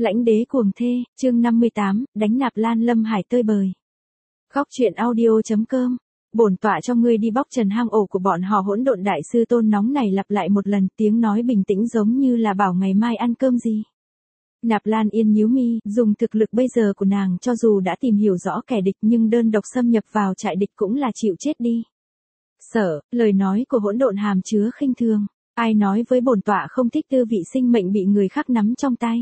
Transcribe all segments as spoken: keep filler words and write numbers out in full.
Lãnh đế cuồng thê, chương năm mươi tám, đánh Nạp Lan Lâm Hải tơi bời. Góc truyện audio chấm com. Bổn tọa cho ngươi đi bóc trần hang ổ của bọn họ. Hỗn độn đại sư tôn nóng này lặp lại một lần, tiếng nói bình tĩnh giống như là bảo ngày mai ăn cơm gì. Nạp Lan Yên nhíu mi, dùng thực lực bây giờ của nàng cho dù đã tìm hiểu rõ kẻ địch nhưng đơn độc xâm nhập vào trại địch cũng là chịu chết đi. Sợ, lời nói của hỗn độn hàm chứa khinh thường. Ai nói với bổn tọa không thích tư vị sinh mệnh bị người khác nắm trong tay.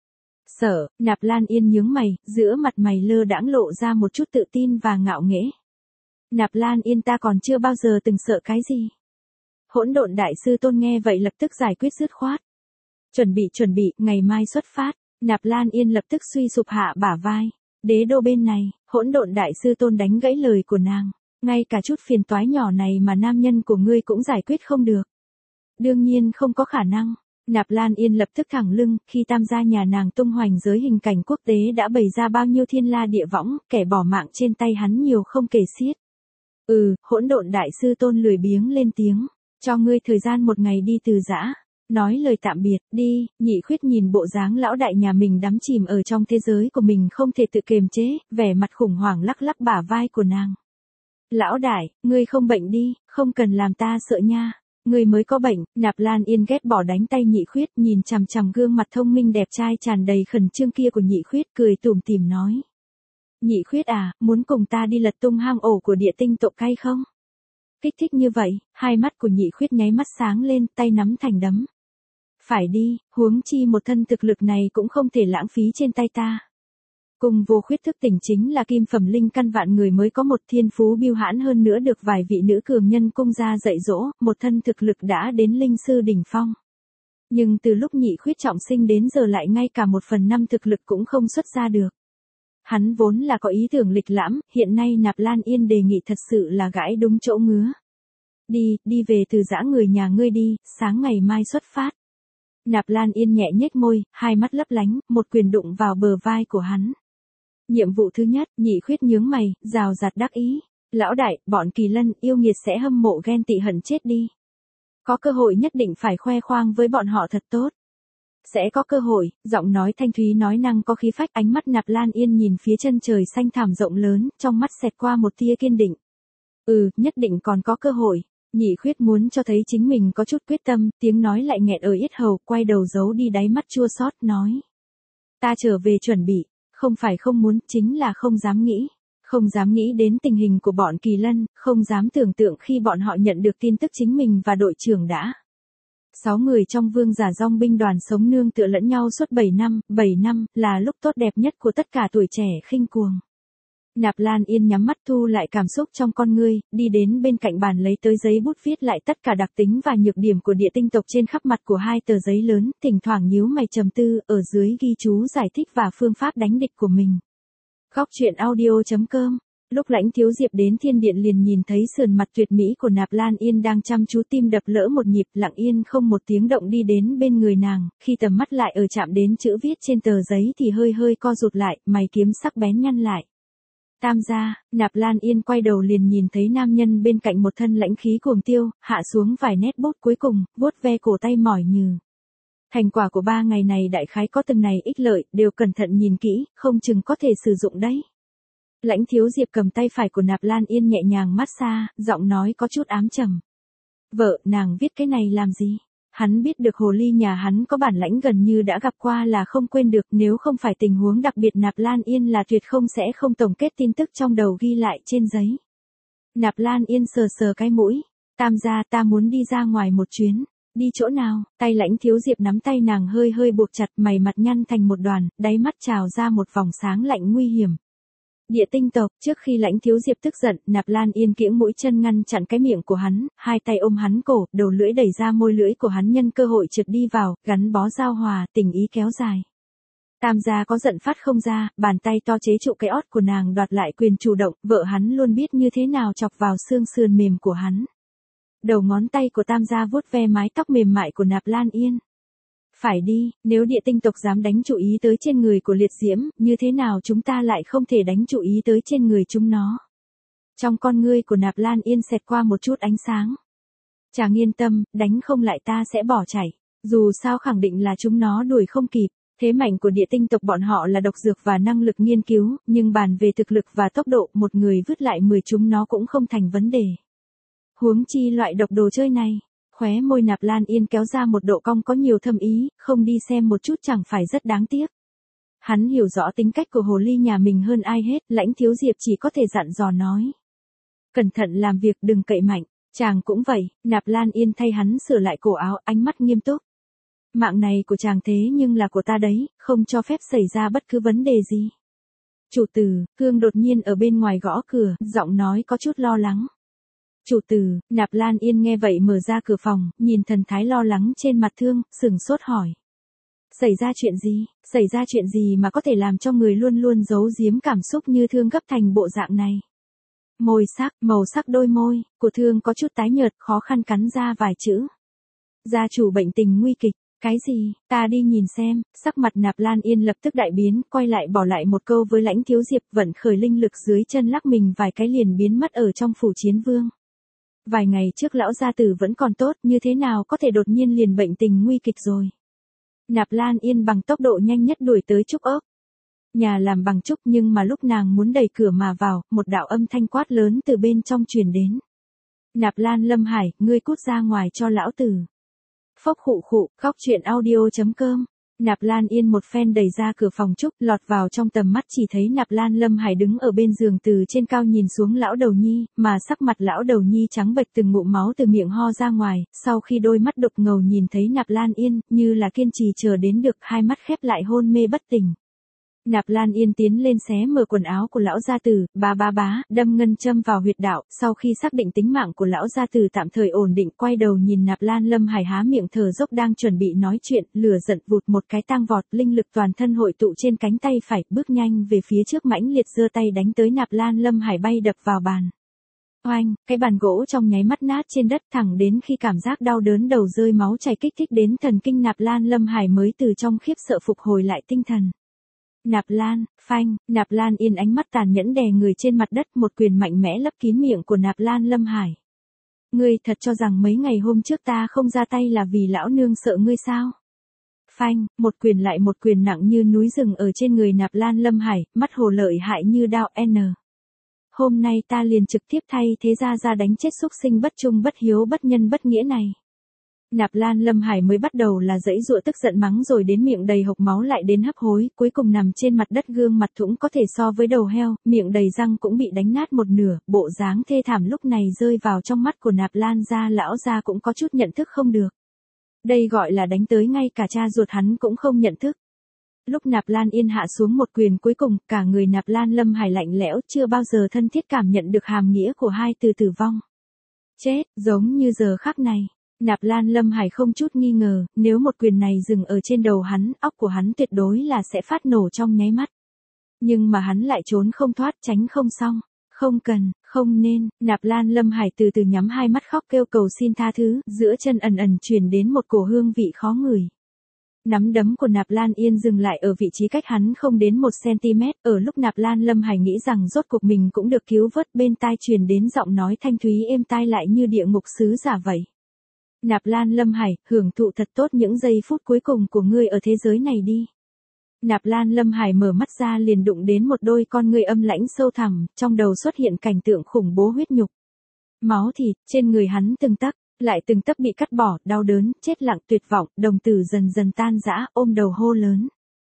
Sợ, Nạp Lan Yên nhướng mày, giữa mặt mày lơ đãng lộ ra một chút tự tin và ngạo nghễ. Nạp Lan Yên, ta còn chưa bao giờ từng sợ cái gì. Hỗn độn đại sư tôn nghe vậy lập tức giải quyết dứt khoát. Chuẩn bị chuẩn bị, ngày mai xuất phát. Nạp Lan Yên lập tức suy sụp hạ bả vai. Đế đô bên này, hỗn độn đại sư tôn đánh gãy lời của nàng. Ngay cả chút phiền toái nhỏ này mà nam nhân của ngươi cũng giải quyết không được. Đương nhiên không có khả năng. Nạp Lan Yên lập tức thẳng lưng, khi tam gia nhà nàng tung hoành giới hình cảnh quốc tế đã bày ra bao nhiêu thiên la địa võng, kẻ bỏ mạng trên tay hắn nhiều không kể xiết. Ừ, hỗn độn đại sư tôn lười biếng lên tiếng, cho ngươi thời gian một ngày đi từ giã. Nói lời tạm biệt, đi. Nhị Khuyết nhìn bộ dáng lão đại nhà mình đắm chìm ở trong thế giới của mình không thể tự kiềm chế, vẻ mặt khủng hoảng lắc lắc bả vai của nàng. Lão đại, ngươi không bệnh đi, không cần làm ta sợ nha. Người mới có bệnh. Nạp Lan Yên ghét bỏ đánh tay Nhị Khuyết, nhìn chằm chằm gương mặt thông minh đẹp trai tràn đầy khẩn trương kia của Nhị Khuyết, cười tủm tỉm nói. Nhị Khuyết à, muốn cùng ta đi lật tung hang ổ của địa tinh tộc hay không? Kích thích như vậy, hai mắt của Nhị Khuyết nháy mắt sáng lên, tay nắm thành đấm. Phải đi, huống chi một thân thực lực này cũng không thể lãng phí trên tay ta. Cùng vô khuyết thức tỉnh chính là kim phẩm linh căn vạn người mới có một thiên phú biêu hãn hơn nữa được vài vị nữ cường nhân cung gia dạy dỗ, một thân thực lực đã đến linh sư đỉnh phong. Nhưng từ lúc Nhị Khuyết trọng sinh đến giờ lại ngay cả một phần năm thực lực cũng không xuất ra được. Hắn vốn là có ý tưởng lịch lãm, hiện nay Nạp Lan Yên đề nghị thật sự là gãi đúng chỗ ngứa. Đi, đi về từ giã người nhà ngươi đi, sáng ngày mai xuất phát. Nạp Lan Yên nhẹ nhếch môi, hai mắt lấp lánh, một quyền đụng vào bờ vai của hắn. Nhiệm vụ thứ nhất. Nhị Khuyết nhướng mày, rào rạt đắc ý. Lão đại, bọn kỳ lân yêu nghiệt sẽ hâm mộ ghen tị hận chết đi. Có cơ hội nhất định phải khoe khoang với bọn họ thật tốt. Sẽ có cơ hội. Giọng nói thanh thúy nói năng có khí phách. Ánh mắt Nạp Lan Yên nhìn phía chân trời xanh thẳm rộng lớn, trong mắt xẹt qua một tia kiên định. Ừ, nhất định còn có cơ hội. Nhị Khuyết muốn cho thấy chính mình có chút quyết tâm, tiếng nói lại nghẹn ở yết hầu, quay đầu giấu đi đáy mắt chua xót nói. Ta trở về chuẩn bị. Không phải không muốn, chính là không dám nghĩ. Không dám nghĩ đến tình hình của bọn kỳ lân, không dám tưởng tượng khi bọn họ nhận được tin tức chính mình và đội trưởng đã. Sáu người trong vương giả dòng binh đoàn sống nương tựa lẫn nhau suốt bảy năm, bảy năm là lúc tốt đẹp nhất của tất cả tuổi trẻ khinh cuồng. Nạp Lan Yên nhắm mắt thu lại cảm xúc trong con ngươi, đi đến bên cạnh bàn lấy tới giấy bút viết lại tất cả đặc tính và nhược điểm của địa tinh tộc trên khắp mặt của hai tờ giấy lớn, thỉnh thoảng nhíu mày trầm tư, ở dưới ghi chú giải thích và phương pháp đánh địch của mình. Góc truyện audio chấm com. Lúc Lãnh Thiếu Diệp đến thiên điện liền nhìn thấy sườn mặt tuyệt mỹ của Nạp Lan Yên đang chăm chú, tim đập lỡ một nhịp, lặng yên không một tiếng động đi đến bên người nàng, khi tầm mắt lại ở chạm đến chữ viết trên tờ giấy thì hơi hơi co rụt lại, mày kiếm sắc bén nhăn lại. Tam gia. Nạp Lan Yên quay đầu liền nhìn thấy nam nhân bên cạnh một thân lãnh khí cuồng tiêu, hạ xuống vài nét bút cuối cùng, vuốt ve cổ tay mỏi nhừ. Thành quả của ba ngày này đại khái có từng này ích lợi, đều cẩn thận nhìn kỹ, không chừng có thể sử dụng đấy. Lãnh Thiếu Diệp cầm tay phải của Nạp Lan Yên nhẹ nhàng massage, giọng nói có chút ám trầm. Vợ, nàng viết cái này làm gì? Hắn biết được hồ ly nhà hắn có bản lãnh gần như đã gặp qua là không quên được, nếu không phải tình huống đặc biệt Nạp Lan Yên là tuyệt không sẽ không tổng kết tin tức trong đầu ghi lại trên giấy. Nạp Lan Yên sờ sờ cái mũi. Tam gia, ta muốn đi ra ngoài một chuyến. Đi chỗ nào? Tay Lãnh Thiếu Diệp nắm tay nàng hơi hơi buộc chặt, mày mặt nhăn thành một đoàn, đáy mắt trào ra một vòng sáng lạnh nguy hiểm. Địa tinh tộc. Trước khi Lãnh Thiếu Diệp tức giận, Nạp Lan Yên kiễng mũi chân ngăn chặn cái miệng của hắn, hai tay ôm hắn cổ, đầu lưỡi đẩy ra môi lưỡi của hắn nhân cơ hội trượt đi vào, gắn bó giao hòa, tình ý kéo dài. Tam gia có giận phát không ra, bàn tay to chế trụ cái ót của nàng đoạt lại quyền chủ động, vợ hắn luôn biết như thế nào chọc vào xương sườn mềm của hắn. Đầu ngón tay của tam gia vuốt ve mái tóc mềm mại của Nạp Lan Yên. Phải đi, nếu địa tinh tộc dám đánh chủ ý tới trên người của liệt diễm, như thế nào chúng ta lại không thể đánh chủ ý tới trên người chúng nó. Trong con ngươi của Nạp Lan Yên xẹt qua một chút ánh sáng. Chàng yên tâm, đánh không lại ta sẽ bỏ chạy. Dù sao khẳng định là chúng nó đuổi không kịp. Thế mạnh của địa tinh tộc bọn họ là độc dược và năng lực nghiên cứu, nhưng bàn về thực lực và tốc độ, một người vứt lại mười chúng nó cũng không thành vấn đề. Huống chi loại độc đồ chơi này, khóe môi Nạp Lan Yên kéo ra một độ cong có nhiều thâm ý, không đi xem một chút chẳng phải rất đáng tiếc. Hắn hiểu rõ tính cách của hồ ly nhà mình hơn ai hết, Lãnh Thiếu Diệp chỉ có thể dặn dò nói. Cẩn thận làm việc, đừng cậy mạnh, chàng cũng vậy. Nạp Lan Yên thay hắn sửa lại cổ áo, ánh mắt nghiêm túc. Mạng này của chàng thế nhưng là của ta đấy, không cho phép xảy ra bất cứ vấn đề gì. Chủ tử, Hương đột nhiên ở bên ngoài gõ cửa, giọng nói có chút lo lắng. Chủ tử, Nạp Lan Yên nghe vậy mở ra cửa phòng, nhìn thần thái lo lắng trên mặt Thương, sừng sốt hỏi. Xảy ra chuyện gì, xảy ra chuyện gì mà có thể làm cho người luôn luôn giấu giếm cảm xúc như Thương gấp thành bộ dạng này. Môi sắc, màu sắc đôi môi, của Thương có chút tái nhợt, khó khăn cắn ra vài chữ. Gia chủ bệnh tình nguy kịch. Cái gì, ta đi nhìn xem. Sắc mặt Nạp Lan Yên lập tức đại biến, quay lại bỏ lại một câu với Lãnh Thiếu Diệp, vận khởi linh lực dưới chân lắc mình vài cái liền biến mất ở trong phủ chiến vương. Vài ngày trước lão gia tử vẫn còn tốt, như thế nào có thể đột nhiên liền bệnh tình nguy kịch rồi. Nạp Lan Yên bằng tốc độ nhanh nhất đuổi tới trúc ốc. Nhà làm bằng trúc, nhưng mà lúc nàng muốn đẩy cửa mà vào, một đạo âm thanh quát lớn từ bên trong truyền đến. Nạp Lan Lâm Hải, ngươi cút ra ngoài cho lão tử. Phốc khụ khụ, khóc chuyện audio chấm com. Nạp Lan Yên một phen đẩy ra cửa phòng trúc, lọt vào trong tầm mắt chỉ thấy Nạp Lan Lâm Hải đứng ở bên giường từ trên cao nhìn xuống lão đầu nhi, mà sắc mặt lão đầu nhi trắng bệch từng ngụm máu từ miệng ho ra ngoài, sau khi đôi mắt đục ngầu nhìn thấy Nạp Lan Yên, như là kiên trì chờ đến được, hai mắt khép lại hôn mê bất tỉnh. Nạp Lan Yên tiến lên xé mở quần áo của lão gia tử, bá bá bá, đâm ngân châm vào huyệt đạo, sau khi xác định tính mạng của lão gia tử tạm thời ổn định, quay đầu nhìn Nạp Lan Lâm Hải há miệng thở dốc đang chuẩn bị nói chuyện, lửa giận vụt một cái tang vọt, linh lực toàn thân hội tụ trên cánh tay phải, bước nhanh về phía trước mãnh liệt giơ tay đánh tới Nạp Lan Lâm Hải bay đập vào bàn. Oanh, cái bàn gỗ trong nháy mắt nát trên đất thẳng đến khi cảm giác đau đớn đầu rơi máu chảy kích thích đến thần kinh Nạp Lan Lâm Hải mới từ trong khiếp sợ phục hồi lại tinh thần. Nạp Lan, phanh, Nạp Lan Yên ánh mắt tàn nhẫn đè người trên mặt đất, một quyền mạnh mẽ lấp kín miệng của Nạp Lan Lâm Hải. Ngươi thật cho rằng mấy ngày hôm trước ta không ra tay là vì lão nương sợ ngươi sao? Phanh, một quyền lại một quyền nặng như núi rừng ở trên người Nạp Lan Lâm Hải, mắt hồ lợi hại như đao N. Hôm nay ta liền trực tiếp thay thế ra ra đánh chết xúc sinh bất trung bất hiếu bất nhân bất nghĩa này. Nạp Lan Lâm Hải mới bắt đầu là dãy dụa tức giận mắng rồi đến miệng đầy hộc máu lại đến hấp hối, cuối cùng nằm trên mặt đất gương mặt thũng có thể so với đầu heo, miệng đầy răng cũng bị đánh nát một nửa, bộ dáng thê thảm lúc này rơi vào trong mắt của Nạp Lan gia lão gia cũng có chút nhận thức không được. Đây gọi là đánh tới ngay cả cha ruột hắn cũng không nhận thức. Lúc Nạp Lan Yên hạ xuống một quyền cuối cùng, cả người Nạp Lan Lâm Hải lạnh lẽo, chưa bao giờ thân thiết cảm nhận được hàm nghĩa của hai từ tử vong. Chết, giống như giờ khắc này. Nạp Lan Lâm Hải không chút nghi ngờ, nếu một quyền này dừng ở trên đầu hắn, óc của hắn tuyệt đối là sẽ phát nổ trong nháy mắt. Nhưng mà hắn lại trốn không thoát, tránh không xong. Không cần, không nên, Nạp Lan Lâm Hải từ từ nhắm hai mắt khóc kêu cầu xin tha thứ, giữa chân ẩn ẩn truyền đến một cổ hương vị khó ngửi. Nắm đấm của Nạp Lan Yên dừng lại ở vị trí cách hắn không đến một xăng-ti-mét, ở lúc Nạp Lan Lâm Hải nghĩ rằng rốt cuộc mình cũng được cứu vớt, bên tai truyền đến giọng nói thanh thúy êm tai lại như địa ngục sứ giả vậy. Nạp Lan Lâm Hải, hưởng thụ thật tốt những giây phút cuối cùng của ngươi ở thế giới này đi. Nạp Lan Lâm Hải mở mắt ra liền đụng đến một đôi con ngươi âm lãnh sâu thẳm, trong đầu xuất hiện cảnh tượng khủng bố huyết nhục. Máu thịt, trên người hắn từng tấc, lại từng tấc bị cắt bỏ, đau đớn, chết lặng tuyệt vọng, đồng tử dần dần tan rã, ôm đầu hô lớn.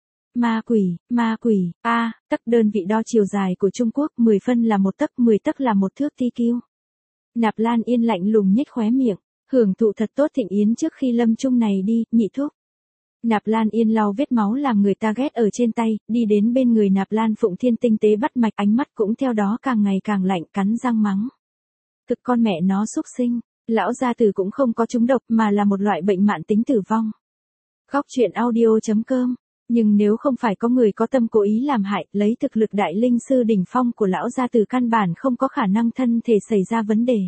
Ma quỷ, ma quỷ, a, à, tấc đơn vị đo chiều dài của Trung Quốc, mười phân là một tấc, mười tấc là một thước ti kiu. Nạp Lan Yên lạnh lùng nhếch khóe miệng. Hưởng thụ thật tốt thịnh yến trước khi lâm chung này đi, nhị thúc. Nạp Lan Yên lau vết máu làm người ta ghét ở trên tay, đi đến bên người Nạp Lan Phụng Thiên tinh tế bắt mạch, ánh mắt cũng theo đó càng ngày càng lạnh, cắn răng mắng. Thực con mẹ nó xúc sinh, lão gia tử cũng không có trúng độc mà là một loại bệnh mạn tính tử vong. Khóc chuyện audio chấm com. Nhưng nếu không phải có người có tâm cố ý làm hại, lấy thực lực đại linh sư đỉnh phong của lão gia tử căn bản không có khả năng thân thể xảy ra vấn đề.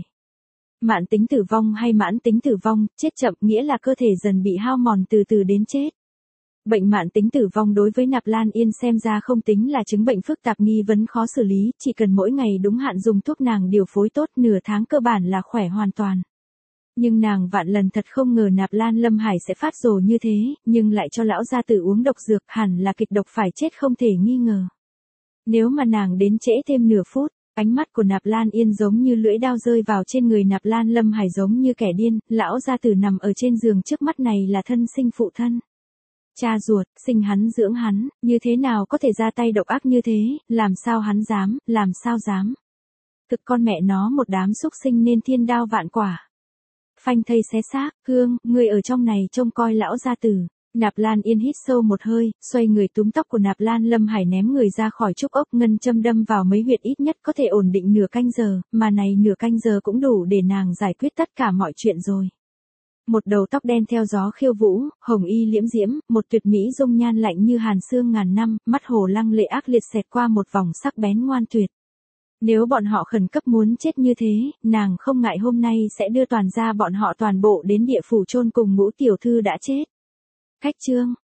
Mạn tính tử vong hay mãn tính tử vong, chết chậm nghĩa là cơ thể dần bị hao mòn từ từ đến chết. Bệnh mạn tính tử vong đối với Nạp Lan Yên xem ra không tính là chứng bệnh phức tạp nghi vấn khó xử lý, chỉ cần mỗi ngày đúng hạn dùng thuốc nàng điều phối tốt, nửa tháng cơ bản là khỏe hoàn toàn. Nhưng nàng vạn lần thật không ngờ Nạp Lan Lâm Hải sẽ phát rồ như thế, nhưng lại cho lão gia tử uống độc dược, hẳn là kịch độc phải chết không thể nghi ngờ. Nếu mà nàng đến trễ thêm nửa phút, ánh mắt của Nạp Lan Yên giống như lưỡi đao rơi vào trên người Nạp Lan Lâm Hải giống như kẻ điên, lão gia tử nằm ở trên giường trước mắt này là thân sinh phụ thân. Cha ruột, sinh hắn dưỡng hắn, như thế nào có thể ra tay độc ác như thế, làm sao hắn dám, làm sao dám. Thực con mẹ nó một đám xúc sinh nên thiên đao vạn quả. Phanh thây xé xác, Hương, người ở trong này trông coi lão gia tử. Nạp Lan Yên hít sâu một hơi, xoay người túm tóc của Nạp Lan Lâm Hải ném người ra khỏi trúc ốc, ngân châm đâm vào mấy huyệt ít nhất có thể ổn định nửa canh giờ, mà này nửa canh giờ cũng đủ để nàng giải quyết tất cả mọi chuyện rồi. Một đầu tóc đen theo gió khiêu vũ, hồng y liễm diễm, một tuyệt mỹ dung nhan lạnh như hàn xương ngàn năm, mắt hồ lăng lệ ác liệt xẹt qua một vòng sắc bén ngoan tuyệt. Nếu bọn họ khẩn cấp muốn chết như thế, nàng không ngại hôm nay sẽ đưa toàn gia bọn họ toàn bộ đến địa phủ chôn cùng Ngũ tiểu thư đã chết. Cách chương